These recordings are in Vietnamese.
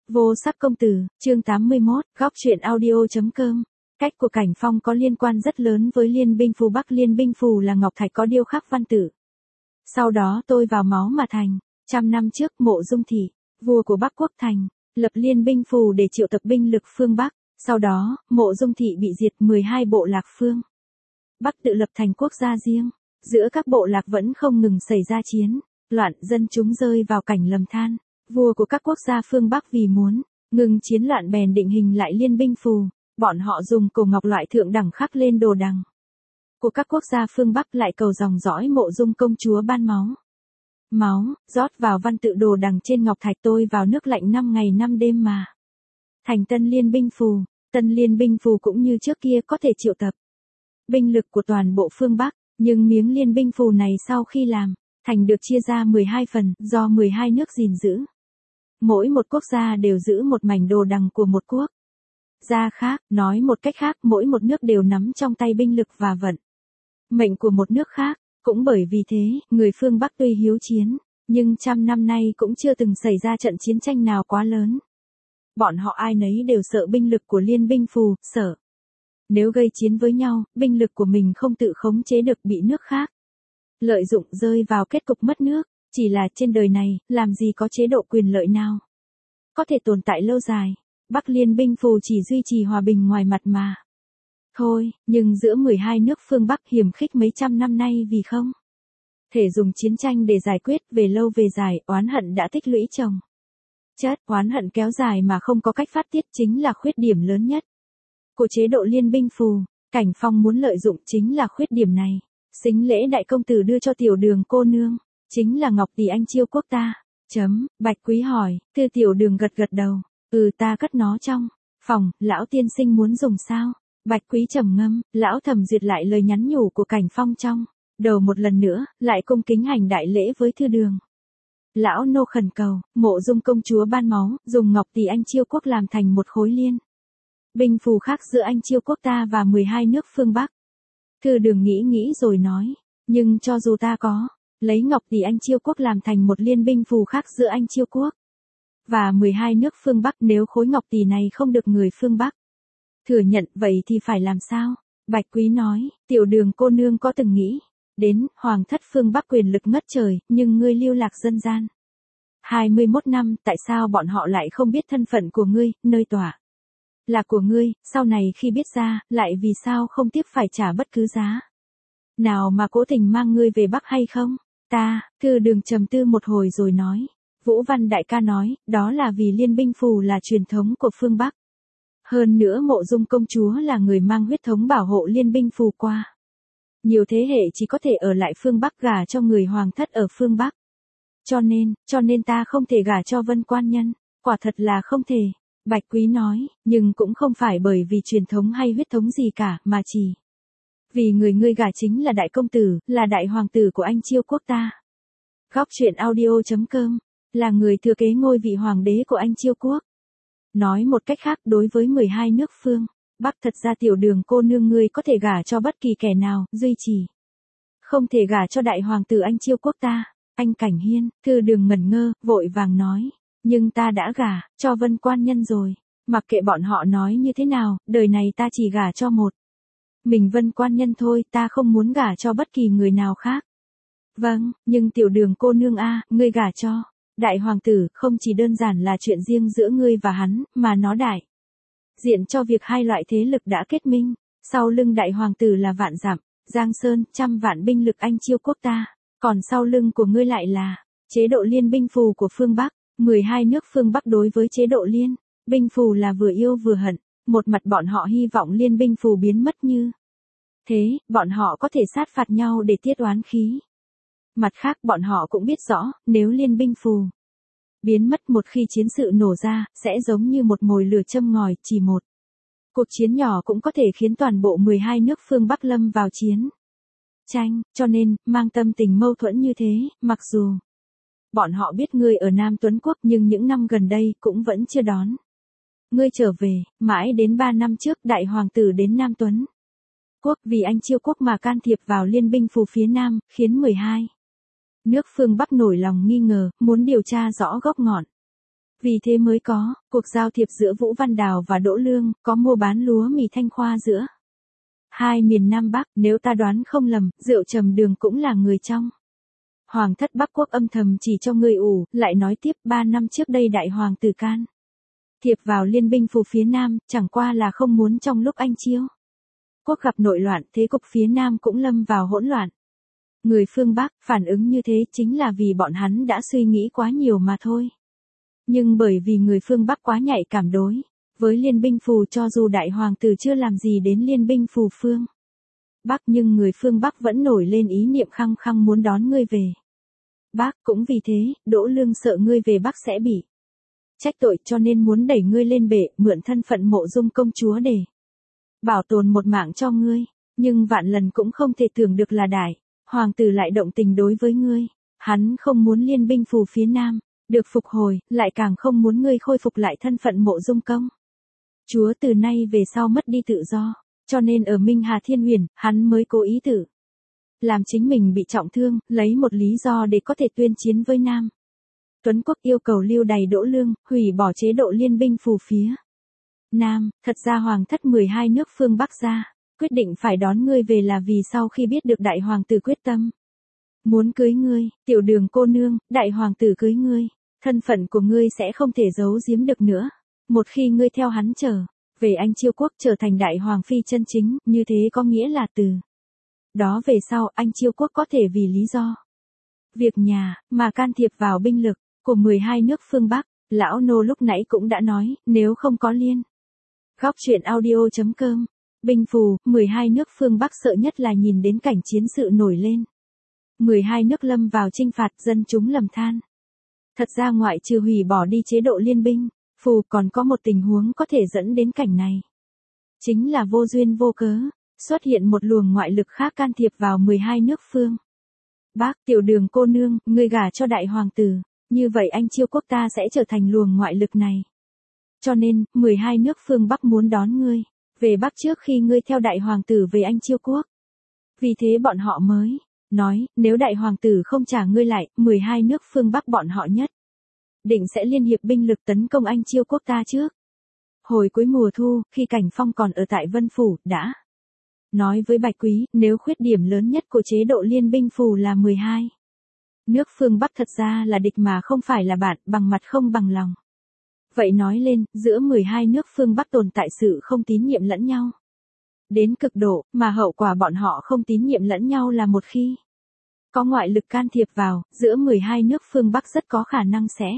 Vô sắc công tử, chương 81, góc truyện audio.com. Cách của Cảnh Phong có liên quan rất lớn với Liên binh phù Bắc. Liên binh phù là ngọc thạch có điêu khắc văn tự. Sau đó tôi vào máu mà thành. 100 năm trước Mộ Dung Thị, vua của Bắc Quốc thành, lập liên binh phù để triệu tập binh lực phương Bắc. Sau đó, Mộ Dung Thị bị diệt 12 bộ lạc phương Bắc tự lập thành quốc gia riêng. Giữa các bộ lạc vẫn không ngừng xảy ra chiến loạn, dân chúng rơi vào cảnh lầm than. Vua của các quốc gia phương Bắc vì muốn ngừng chiến loạn bèn định hình lại liên binh phù. Bọn họ dùng cổ ngọc loại thượng đẳng khắc lên đồ đằng của các quốc gia phương Bắc, lại cầu dòng dõi Mộ Dung công chúa ban máu rót vào văn tự đồ đằng trên ngọc thạch. Tôi vào nước lạnh 5 ngày 5 đêm mà thành tân liên binh phù. Tân liên binh phù cũng như trước kia có thể triệu tập binh lực của toàn bộ phương Bắc, nhưng miếng liên binh phù này sau khi làm thành được chia ra 12 phần, do 12 nước gìn giữ. Mỗi một quốc gia đều giữ một mảnh đồ đằng của một quốc gia khác. Nói một cách khác, mỗi một nước đều nắm trong tay binh lực và vận mệnh của một nước khác. Cũng bởi vì thế, người phương Bắc tuy hiếu chiến, nhưng 100 năm nay cũng chưa từng xảy ra trận chiến tranh nào quá lớn. Bọn họ ai nấy đều sợ binh lực của liên binh phù, sợ nếu gây chiến với nhau, binh lực của mình không tự khống chế được bị nước khác lợi dụng, rơi vào kết cục mất nước. Chỉ là trên đời này, làm gì có chế độ quyền lợi nào có thể tồn tại lâu dài. Bắc liên binh phù chỉ duy trì hòa bình ngoài mặt mà thôi, nhưng giữa 12 nước phương Bắc hiềm khích mấy trăm năm nay vì không thể dùng chiến tranh để giải quyết, về lâu về dài, oán hận đã tích lũy chồng chất. Oán hận kéo dài mà không có cách phát tiết chính là khuyết điểm lớn nhất của chế độ liên binh phù. Cảnh Phong muốn lợi dụng chính là khuyết điểm này. Sính lễ đại công tử đưa cho Tiểu Đường cô nương chính là ngọc tỷ anh chiêu quốc ta. Bạch Quý hỏi. Thư Tiểu Đường gật gật đầu. Ta cất nó trong phòng, lão tiên sinh muốn dùng sao? Bạch Quý trầm ngâm, lão thẩm duyệt lại lời nhắn nhủ của Cảnh Phong trong đầu một lần nữa, lại cung kính hành đại lễ với Thư Đường. Lão nô khẩn cầu, Mộ Dung công chúa ban máu, dùng ngọc tỷ anh chiêu quốc làm thành một khối liên binh phù khác giữa anh chiêu quốc ta và 12 nước phương Bắc. Thư Đường nghĩ rồi nói, nhưng cho dù ta có lấy ngọc tỷ anh chiêu quốc làm thành một liên binh phù khác giữa anh chiêu quốc và 12 nước phương Bắc, nếu khối ngọc tỷ này không được người phương Bắc thừa nhận, vậy thì phải làm sao? Bạch Quý nói, Tiểu Đường cô nương có từng nghĩ đến hoàng thất phương Bắc quyền lực ngất trời, nhưng ngươi lưu lạc dân gian 21 năm, tại sao bọn họ lại không biết thân phận của ngươi, nơi tỏa là của ngươi, sau này khi biết ra, lại vì sao không tiếc phải trả bất cứ giá nào mà cố tình mang ngươi về Bắc hay không? Thư Đường trầm tư một hồi rồi nói, Vũ Văn đại ca nói, đó là vì liên binh phù là truyền thống của phương Bắc. Hơn nữa Mộ Dung công chúa là người mang huyết thống bảo hộ liên binh phù qua nhiều thế hệ, chỉ có thể ở lại phương Bắc gả cho người hoàng thất ở phương Bắc. Cho nên ta không thể gả cho Vân Quan Nhân, quả thật là không thể. Bạch Quý nói, nhưng cũng không phải bởi vì truyền thống hay huyết thống gì cả, mà chỉ vì người ngươi gả chính là đại công tử, là đại hoàng tử của anh chiêu quốc ta. Góc truyện audio.com, là người thừa kế ngôi vị hoàng đế của anh chiêu quốc. Nói một cách khác, đối với 12 nước phương Bắc, thật ra Tiểu Đường cô nương ngươi có thể gả cho bất kỳ kẻ nào, duy trì không thể gả cho đại hoàng tử anh chiêu quốc ta. Anh Cảnh Hiên. Thư Đường ngẩn ngơ, vội vàng nói, nhưng ta đã gả cho Vân Quan Nhân rồi. Mặc kệ bọn họ nói như thế nào, đời này ta chỉ gả cho một mình Vân Quan Nhân thôi, ta không muốn gả cho bất kỳ người nào khác. Vâng, nhưng Tiểu Đường cô nương ngươi gả cho đại hoàng tử, không chỉ đơn giản là chuyện riêng giữa ngươi và hắn, mà nó đại diện cho việc hai loại thế lực đã kết minh. Sau lưng đại hoàng tử là vạn dặm Giang Sơn, 100 vạn binh lực anh chiêu quốc ta, còn sau lưng của ngươi lại là chế độ liên binh phù của phương Bắc. 12 nước phương Bắc đối với chế độ liên binh phù là vừa yêu vừa hận. Một mặt bọn họ hy vọng liên binh phù biến mất, như thế bọn họ có thể sát phạt nhau để tiết oán khí. Mặt khác bọn họ cũng biết rõ, nếu liên binh phù biến mất một khi chiến sự nổ ra, sẽ giống như một mồi lửa châm ngòi, chỉ một cuộc chiến nhỏ cũng có thể khiến toàn bộ 12 nước phương Bắc lâm vào chiến tranh. Cho nên, mang tâm tình mâu thuẫn như thế, mặc dù bọn họ biết ngươi ở Nam Tuấn Quốc, nhưng những năm gần đây cũng vẫn chưa đón ngươi trở về. Mãi đến 3 năm trước, đại hoàng tử đến Nam Tuấn Quốc vì anh chiêu quốc mà can thiệp vào liên binh phù phía Nam, khiến 12 nước phương Bắc nổi lòng nghi ngờ, muốn điều tra rõ gốc ngọn Vì thế mới có cuộc giao thiệp giữa Vũ Văn Đào và Đỗ Lương, có mua bán lúa mì Thanh Khoa giữa hai miền Nam Bắc. Nếu ta đoán không lầm, Rượu Trầm Đường cũng là người trong Hoàng thất Bắc Quốc âm thầm chỉ cho ngươi ủ. Lại nói tiếp, 3 năm trước đây đại hoàng tử can thiệp vào liên binh phù phía Nam, chẳng qua là không muốn trong lúc Anh Chiêu quốc gặp nội loạn, thế cục phía Nam cũng lâm vào hỗn loạn. Người phương Bắc phản ứng như thế chính là vì bọn hắn đã suy nghĩ quá nhiều mà thôi. Nhưng bởi vì người phương Bắc quá nhạy cảm đối với liên binh phù, cho dù đại hoàng tử chưa làm gì đến liên binh phù phương Bắc, nhưng người phương Bắc vẫn nổi lên ý niệm khăng khăng muốn đón ngươi về Bắc. Cũng vì thế, Đỗ Lương sợ ngươi về Bắc sẽ bị trách tội, cho nên muốn đẩy ngươi lên bệ, mượn thân phận Mộ Dung công chúa để bảo tồn một mạng cho ngươi. Nhưng vạn lần cũng không thể tưởng được là đại hoàng tử lại động tình đối với ngươi. Hắn không muốn liên binh phù phía Nam được phục hồi, lại càng không muốn ngươi khôi phục lại thân phận Mộ Dung công chúa từ nay về sau mất đi tự do. Cho nên ở Minh Hà Thiên Huyền, hắn mới cố ý tự làm chính mình bị trọng thương, lấy một lý do để có thể tuyên chiến với Nam Tuấn Quốc, yêu cầu lưu đày Đỗ Lương, hủy bỏ chế độ liên binh phù phía Nam. Thật ra hoàng thất 12 nước phương Bắc ra quyết định phải đón ngươi về là vì sau khi biết được đại hoàng tử quyết tâm muốn cưới ngươi, Tiểu Đường cô nương, đại hoàng tử cưới ngươi, thân phận của ngươi sẽ không thể giấu giếm được nữa. Một khi ngươi theo hắn trở về Anh Chiêu quốc, trở thành đại hoàng phi chân chính, như thế có nghĩa là từ đó về sau Anh Chiêu quốc có thể vì lý do việc nhà mà can thiệp vào binh lực của 12 nước phương Bắc. Lão nô lúc nãy cũng đã nói, nếu không có liên góc truyện audio.com binh phù, 12 nước phương Bắc sợ nhất là nhìn đến cảnh chiến sự nổi lên. 12 nước lâm vào chinh phạt, dân chúng lầm than. Thật ra ngoại trừ hủy bỏ đi chế độ liên binh phù, còn có một tình huống có thể dẫn đến cảnh này. Chính là vô duyên vô cớ xuất hiện một luồng ngoại lực khác can thiệp vào 12 nước phương Bắc. Tiểu Đường cô nương, ngươi gả cho đại hoàng tử, như vậy Anh Chiêu quốc ta sẽ trở thành luồng ngoại lực này. Cho nên, 12 nước phương Bắc muốn đón ngươi về Bắc trước khi ngươi theo đại hoàng tử về Anh Chiêu quốc. Vì thế bọn họ mới nói, nếu đại hoàng tử không trả ngươi lại, 12 nước phương Bắc bọn họ nhất định sẽ liên hiệp binh lực tấn công Anh Chiêu quốc ta trước. Hồi cuối mùa thu, khi Cảnh Phong còn ở tại Vân Phủ, đã nói với Bạch Quý, nếu khuyết điểm lớn nhất của chế độ liên binh phù là 12 nước phương Bắc thật ra là địch mà không phải là bạn, bằng mặt không bằng lòng. Vậy nói lên, giữa 12 nước phương Bắc tồn tại sự không tín nhiệm lẫn nhau đến cực độ, mà hậu quả bọn họ không tín nhiệm lẫn nhau là một khi có ngoại lực can thiệp vào, giữa 12 nước phương Bắc rất có khả năng sẽ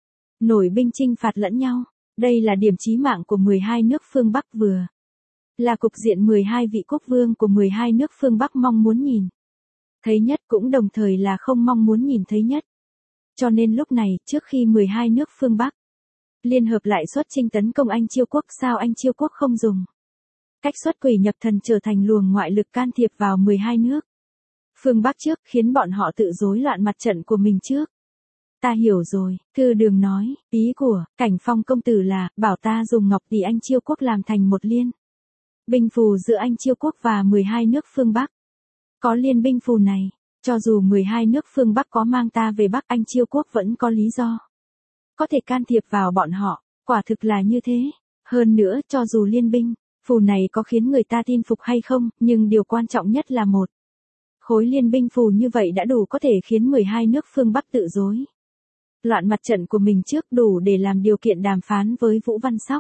nổi binh chinh phạt lẫn nhau. Đây là điểm chí mạng của 12 nước phương Bắc, vừa là cục diện 12 vị quốc vương của 12 nước phương Bắc mong muốn nhìn thấy nhất, cũng đồng thời là không mong muốn nhìn thấy nhất. Cho nên lúc này, trước khi 12 nước phương Bắc liên hợp lại xuất chinh tấn công Anh Chiêu quốc, sao Anh Chiêu quốc không dùng cách xuất quỷ nhập thần trở thành luồng ngoại lực can thiệp vào 12 nước phương Bắc trước, khiến bọn họ tự rối loạn mặt trận của mình trước. Ta hiểu rồi, Thư Đường nói, ý của Cảnh Phong công tử là bảo ta dùng ngọc tỷ Anh Chiêu quốc làm thành một liên binh phù giữa Anh Chiêu quốc và 12 nước phương Bắc. Có liên binh phù này, cho dù 12 nước phương Bắc có mang ta về Bắc, Anh Chiêu quốc vẫn có lý do có thể can thiệp vào bọn họ. Quả thực là như thế. Hơn nữa, cho dù liên binh phù này có khiến người ta tin phục hay không, nhưng điều quan trọng nhất là một khối liên binh phù như vậy đã đủ có thể khiến 12 nước phương Bắc tự rối loạn mặt trận của mình trước, đủ để làm điều kiện đàm phán với Vũ Văn Sóc.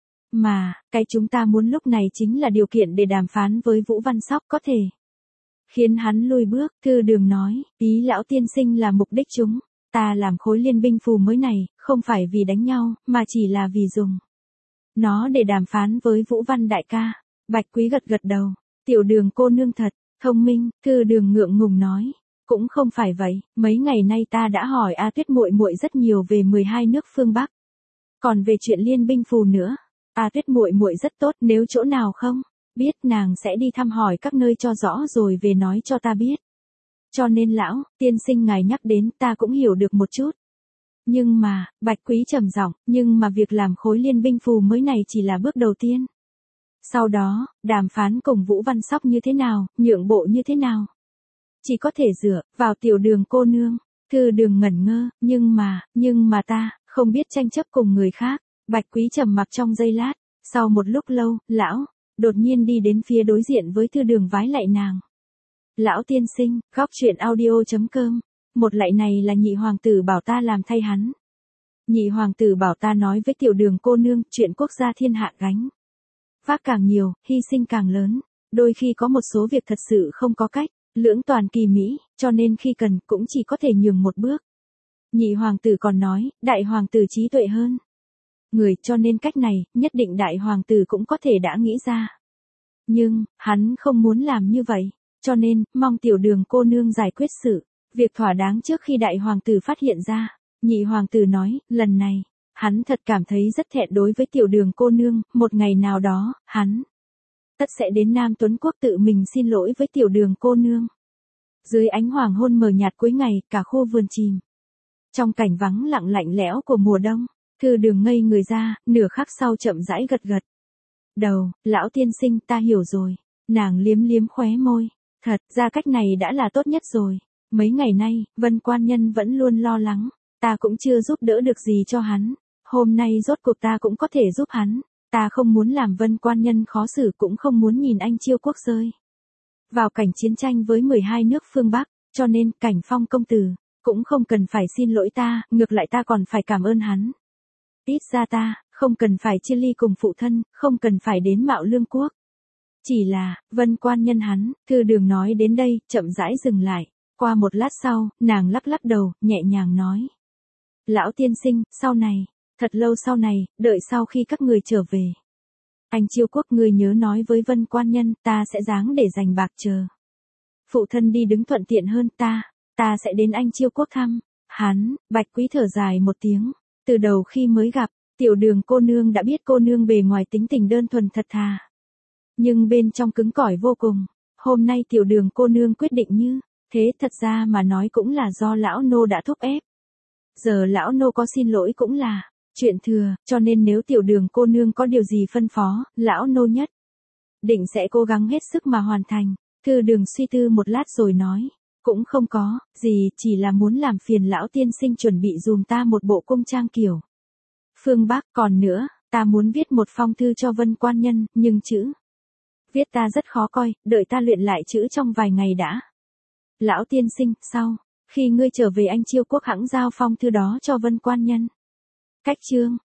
Mà, cái chúng ta muốn lúc này chính là điều kiện để đàm phán với Vũ Văn Sóc có thể khiến hắn lùi bước. Thư Đường nói, ý lão tiên sinh là mục đích chúng ta làm khối liên binh phù mới này, không phải vì đánh nhau, mà chỉ là vì dùng nó để đàm phán với Vũ Văn đại ca. Bạch Quý gật gật đầu, Tiểu Đường cô nương thật thông minh. Thư Đường ngượng ngùng nói, cũng không phải vậy, mấy ngày nay ta đã hỏi A Tuyết muội muội rất nhiều về 12 nước phương Bắc, còn về chuyện liên binh phù nữa. A Tuyết muội muội rất tốt, nếu chỗ nào không biết, nàng sẽ đi thăm hỏi các nơi cho rõ rồi về nói cho ta biết. Cho nên lão tiên sinh ngài nhắc đến, ta cũng hiểu được một chút. Nhưng mà, Bạch Quý trầm giọng, nhưng mà việc làm khối liên binh phù mới này chỉ là bước đầu tiên. Sau đó, đàm phán cùng Vũ Văn Sóc như thế nào, nhượng bộ như thế nào, chỉ có thể dựa vào Tiểu Đường cô nương. Thư Đường ngẩn ngơ, nhưng mà ta không biết tranh chấp cùng người khác. Bạch Quý trầm mặc trong giây lát, sau một lúc lâu, lão đột nhiên đi đến phía đối diện với Thư Đường vái lạy nàng. Lão tiên sinh, góc chuyện audio.com, một lạy này là nhị hoàng tử bảo ta làm thay hắn. Nhị hoàng tử bảo ta nói với Tiểu Đường cô nương, chuyện quốc gia thiên hạ gánh vác càng nhiều, hy sinh càng lớn, đôi khi có một số việc thật sự không có cách, lưỡng toàn kỳ mỹ, cho nên khi cần cũng chỉ có thể nhường một bước. Nhị hoàng tử còn nói, đại hoàng tử trí tuệ hơn người, cho nên cách này, nhất định đại hoàng tử cũng có thể đã nghĩ ra. Nhưng, hắn không muốn làm như vậy, cho nên, mong Tiểu Đường cô nương giải quyết sự việc thỏa đáng trước khi đại hoàng tử phát hiện ra. Nhị hoàng tử nói, lần này, hắn thật cảm thấy rất thẹn đối với Tiểu Đường cô nương, một ngày nào đó, hắn tất sẽ đến Nam Tuấn Quốc tự mình xin lỗi với Tiểu Đường cô nương. Dưới ánh hoàng hôn mờ nhạt cuối ngày, cả khu vườn chìm trong cảnh vắng lặng lạnh lẽo của mùa đông. Thư Đường ngây người ra, nửa khắc sau chậm rãi gật gật đầu, lão tiên sinh, ta hiểu rồi. Nàng liếm liếm khóe môi, thật ra cách này đã là tốt nhất rồi. Mấy ngày nay, Vân Quan Nhân vẫn luôn lo lắng, ta cũng chưa giúp đỡ được gì cho hắn. Hôm nay rốt cuộc ta cũng có thể giúp hắn. Ta không muốn làm Vân Quan Nhân khó xử, cũng không muốn nhìn anh Chiêu Quốc rơi vào cảnh chiến tranh với 12 nước phương Bắc, cho nên Cảnh Phong công tử cũng không cần phải xin lỗi ta, ngược lại ta còn phải cảm ơn hắn. Ít ra ta không cần phải chia ly cùng phụ thân, không cần phải đến Mạo Lương Quốc. Chỉ là, Vân Quan Nhân hắn. Thư Đường nói đến đây, chậm rãi dừng lại. Qua một lát sau, nàng lắc lắc đầu, nhẹ nhàng nói. Lão tiên sinh, sau này, thật lâu sau này, đợi sau khi các người trở về anh Chiêu Quốc, người nhớ nói với Vân Quan Nhân, ta sẽ dáng để dành bạc chờ phụ thân đi đứng thuận tiện hơn, ta sẽ đến anh Chiêu Quốc thăm hắn. Bạch Quý thở dài một tiếng. Từ đầu khi mới gặp, Tiểu Đường cô nương đã biết cô nương bề ngoài tính tình đơn thuần thật thà, nhưng bên trong cứng cỏi vô cùng. Hôm nay Tiểu Đường cô nương quyết định như thế, thật ra mà nói cũng là do lão nô đã thúc ép. Giờ lão nô có xin lỗi cũng là chuyện thừa, cho nên nếu Tiểu Đường cô nương có điều gì phân phó, lão nô nhất định sẽ cố gắng hết sức mà hoàn thành. Thư Đường suy tư một lát rồi nói, cũng không có gì, chỉ là muốn làm phiền lão tiên sinh chuẩn bị dùm ta một bộ cung trang kiểu phương Bắc. Còn nữa, ta muốn viết một phong thư cho Vân Quan Nhân, nhưng chữ viết ta rất khó coi, đợi ta luyện lại chữ trong vài ngày đã. Lão tiên sinh, sau khi ngươi trở về anh Chiêu Quốc hẵng giao phong thư đó cho Vân Quan Nhân. Cách chương